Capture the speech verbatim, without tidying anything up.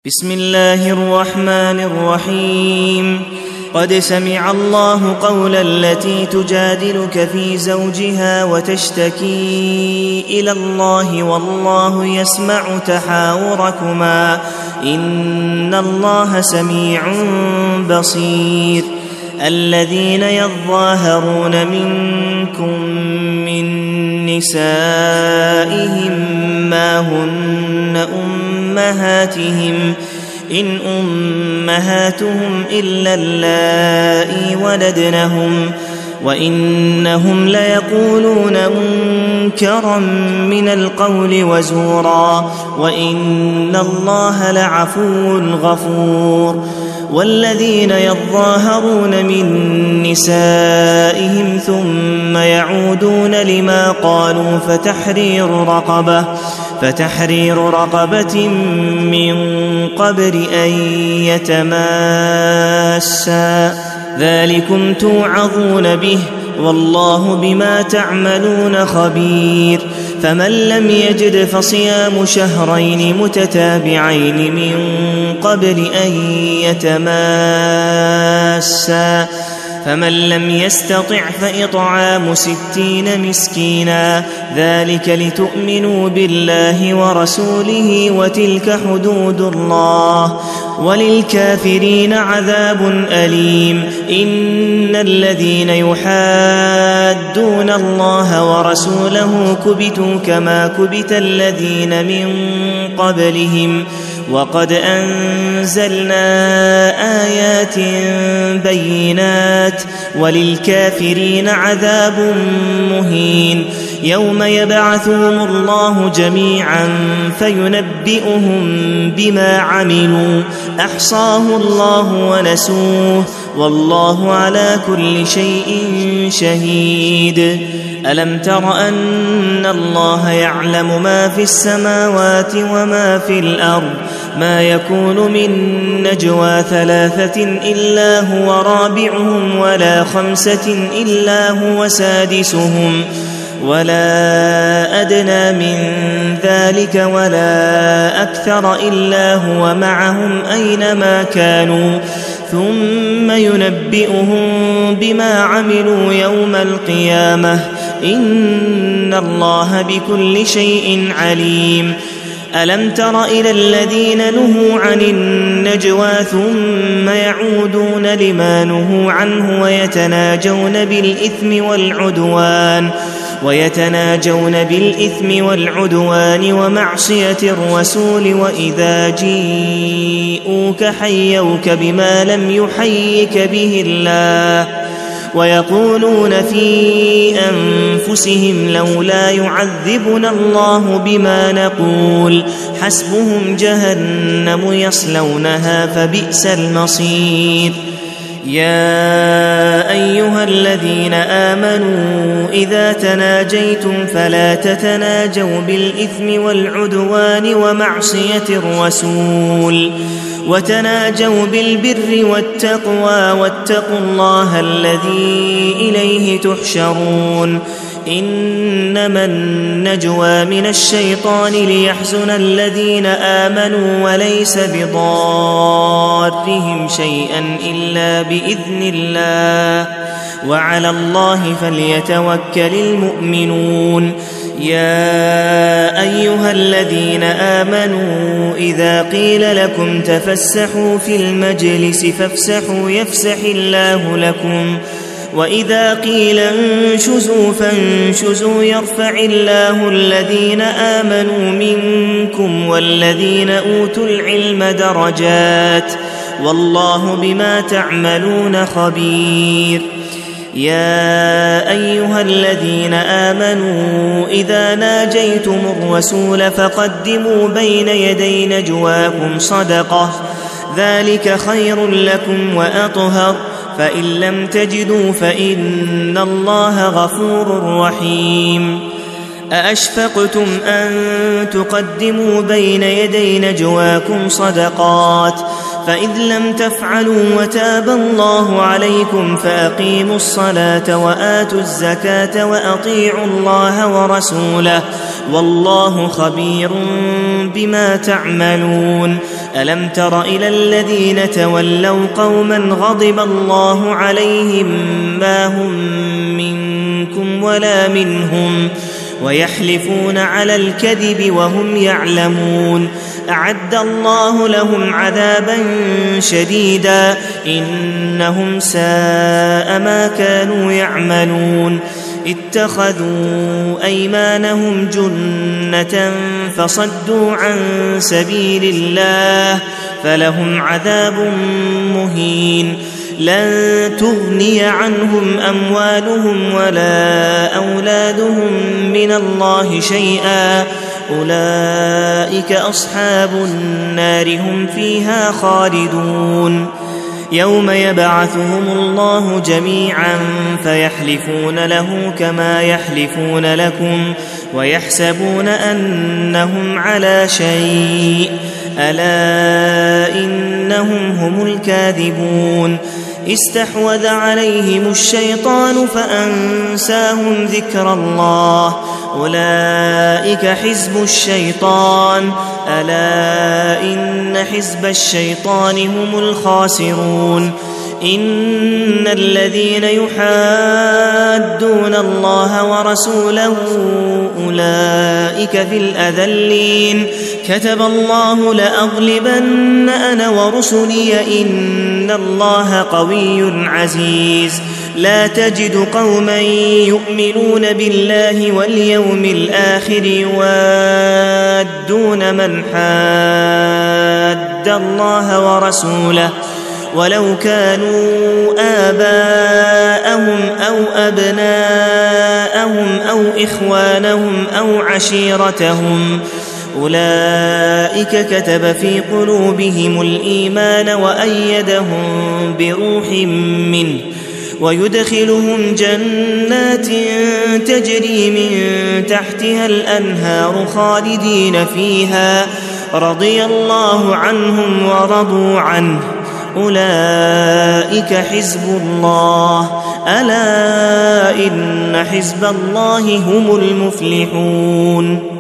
بسم الله الرحمن الرحيم. قد سمع الله قول التي تجادلك في زوجها وتشتكي إلى الله والله يسمع تحاوركما إن الله سميع بصير. الذين يظاهرون منكم من نسائهم ما هن أمهاتهم إن أمهاتهم إلا اللائي ولدنهم وإنهم ليقولون منكرا من القول وزورا وإن الله لعفو غفور. والذين يظاهرون من نسائهم ثم يعودون لما قالوا فتحرير رقبة فتحرير رقبة من قبل أن يتماسا ذلكم توعظون به والله بما تعملون خبير. فمن لم يجد فصيام شهرين متتابعين من قبل أن يتماسا فمن لم يستطع فإطعام ستين مسكينا ذلك لتؤمنوا بالله ورسوله وتلك حدود الله وللكافرين عذاب أليم. إن الذين يحادون الله ورسوله كبتوا كما كبت الذين من قبلهم وقد أنزلنا آيات بينات وللكافرين عذاب مهين. يوم يبعثهم الله جميعا فينبئهم بما عملوا أحصاه الله ونسوه والله على كل شيء شهيد. ألم تر أن الله يعلم ما في السماوات وما في الأرض ما يكون من نجوى ثلاثة إلا هو رابعهم ولا خمسة إلا هو سادسهم ولا أدنى من ذلك ولا أكثر إلا هو معهم أينما كانوا ثم ينبئهم بما عملوا يوم القيامة إن الله بكل شيء عليم. ألم تر إلى الذين نهوا عن النجوى ثم يعودون لما نهوا عنه ويتناجون بالإثم والعدوان ويتناجون بالإثم والعدوان ومعصية الرسول وإذا جيءوك حيوك بما لم يحيك به الله ويقولون في أنفسهم لولا يعذبنا الله بما نقول حسبهم جهنم يصلونها فبئس المصير. يا أيها الذين آمنوا إذا تناجيتم فلا تتناجوا بالإثم والعدوان ومعصية الرسول وتناجوا بالبر والتقوى واتقوا الله الذي إليه تحشرون. إنما النجوى من الشيطان ليحزن الذين آمنوا وليس بضارهم شيئا إلا بإذن الله وعلى الله فليتوكل المؤمنون. يا أيها الذين آمنوا إذا قيل لكم تفسحوا في المجلس فافسحوا يفسح الله لكم وإذا قيل انشزوا فانشزوا يرفع الله الذين آمنوا منكم والذين أوتوا العلم درجات والله بما تعملون خبير. يا أيها الذين آمنوا إذا ناجيتم الرسول فقدموا بين يدي نجواكم صدقة ذلك خير لكم وأطهر فإن لم تجدوا فإن الله غفور رحيم. أأشفقتم أن تقدموا بين يدي نجواكم صدقات فإذ لم تفعلوا وتاب الله عليكم فأقيموا الصلاة وآتوا الزكاة وأطيعوا الله ورسوله والله خبير بما تعملون. ألم تر إلى الذين تولوا قوما غضب الله عليهم ما هم منكم ولا منهم ويحلفون على الكذب وهم يعلمون أعد الله لهم عذابا شديدا إنهم ساء ما كانوا يعملون. اتخذوا أيمانهم جنة فصدوا عن سبيل الله فلهم عذاب مهين. لن تغني عنهم أموالهم ولا أولادهم من الله شيئا أولئك أصحاب النار هم فيها خالدون. يوم يبعثهم الله جميعا فيحلفون له كما يحلفون لكم ويحسبون أنهم على شيء ألا إنهم هم الكاذبون. استحوذ عليهم الشيطان فأنساهم ذكر الله أولئك حزب الشيطان ألا إن حزب الشيطان هم الخاسرون. إن الذين يحادون الله ورسوله أولئك في الأذلين. كتب الله لأغلبن أنا ورسلي إن الله قوي عزيز. لا تجد قوما يؤمنون بالله واليوم الآخر يوادون من حاد الله ورسوله ولو كانوا آباءهم أو أبناءهم أو إخوانهم أو عشيرتهم أولئك كتب في قلوبهم الإيمان وأيدهم بروح منه ويدخلهم جنات تجري من تحتها الأنهار خالدين فيها رضي الله عنهم ورضوا عنه أولئك حزب الله ألا إن حزب الله هم المفلحون.